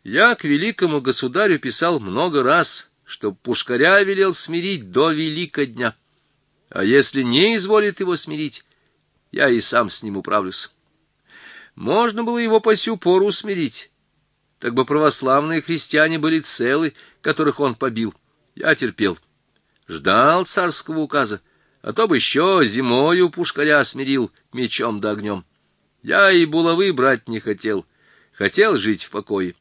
Я к великому государю писал много раз, чтоб пушкаря велел смирить до Великодня, а если не изволит его смирить, я и сам с ним управлюсь. Можно было его по сю пору смирить, так бы православные христиане были целы, которых он побил. Я терпел, ждал царского указа, а то бы еще зимою пушкаря смирил мечом да огнем. Я и булавы брать не хотел, хотел жить в покое.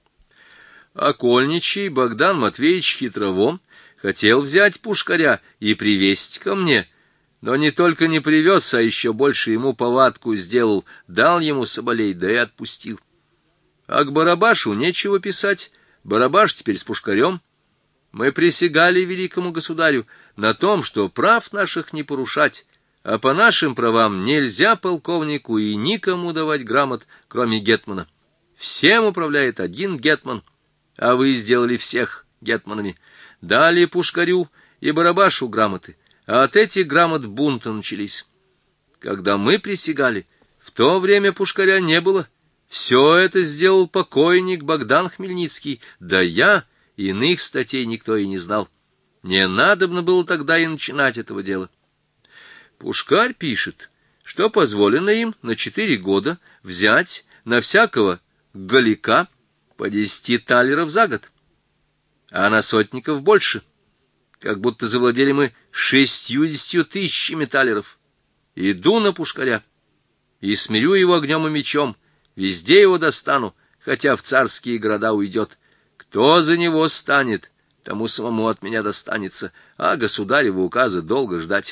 Окольничий Богдан Матвеевич Хитровом хотел взять пушкаря и привезть ко мне, но не только не привез, а еще больше ему повадку сделал, дал ему соболей, да и отпустил. А к Барабашу нечего писать, Барабаш теперь с пушкарем. Мы присягали великому государю на том, что прав наших не порушать, а по нашим правам нельзя полковнику и никому давать грамот, кроме гетмана. Всем управляет один гетман, а вы сделали всех гетманами. Дали пушкарю и Барабашу грамоты, а от этих грамот бунты начались. Когда мы присягали, в то время пушкаря не было. Все это сделал покойник Богдан Хмельницкий, да я, иных статей никто и не знал. Не надобно было тогда и начинать этого дела. Пушкарь пишет, что позволено им на 4 года взять на всякого галика по 10 талеров за год, а на сотников больше, как будто завладели мы 60 000 талеров. Иду на пушкаря и смирю его огнем и мечом, везде его достану, хотя в царские города уйдет. Кто за него станет, тому самому от меня достанется, а государева указа долго ждать.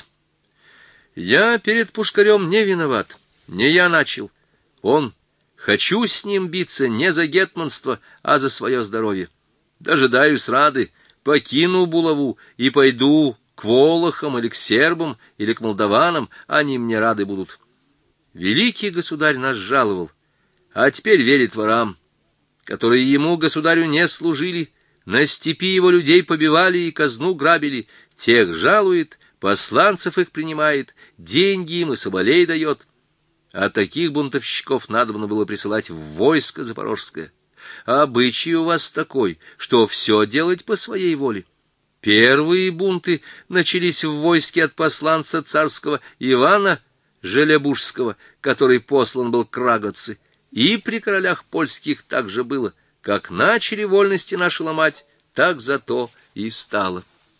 Я перед пушкарем не виноват, не я начал. Он, хочу с ним биться не за гетманство, а за свое здоровье. Дожидаюсь рады, покину булаву и пойду к волохам или к сербам или к молдаванам, они мне рады будут. Великий государь нас жаловал, а теперь верит ворам, которые ему, государю, не служили, на степи его людей побивали и казну грабили, тех жалует, посланцев их принимает, деньги им и соболей дает. А таких бунтовщиков надобно было присылать в войско запорожское. А обычай у вас такой, что все делать по своей воле. Первые бунты начались в войске от посланца царского Ивана Желебужского, который послан был к Рагоци, и при королях польских так же было. Как начали вольности наши ломать, так зато и стало.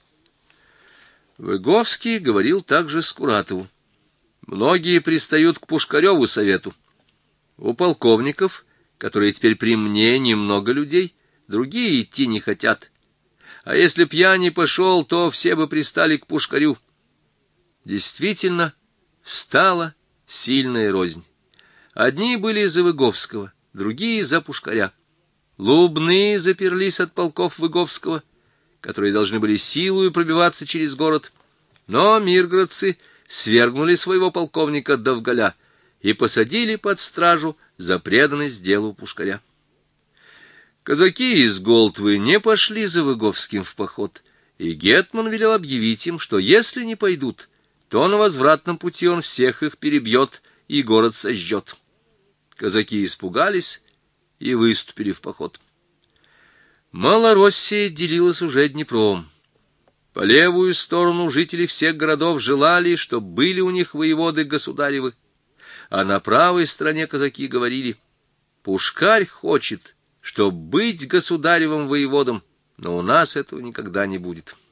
Выговский говорил также Скуратову. Многие пристают к Пушкареву совету. У полковников, которые теперь при мне, немного людей, другие идти не хотят. А если б я не пошел, то все бы пристали к Пушкарю. Действительно, стала сильная рознь. Одни были за Выговского, другие за Пушкаря. Лубные заперлись от полков Выговского, которые должны были силою пробиваться через город, но миргородцы свергнули своего полковника Довгаля и посадили под стражу за преданность делу Пушкаря. Казаки из Голтвы не пошли за Выговским в поход, и гетман велел объявить им, что если не пойдут, то на возвратном пути он всех их перебьет и город сожжет. Казаки испугались и выступили в поход. Малороссия делилась уже Днепром. По левую сторону жители всех городов желали, чтоб были у них воеводы государевы, а на правой стороне казаки говорили: Пушкарь хочет, чтоб быть государевым воеводом, но у нас этого никогда не будет.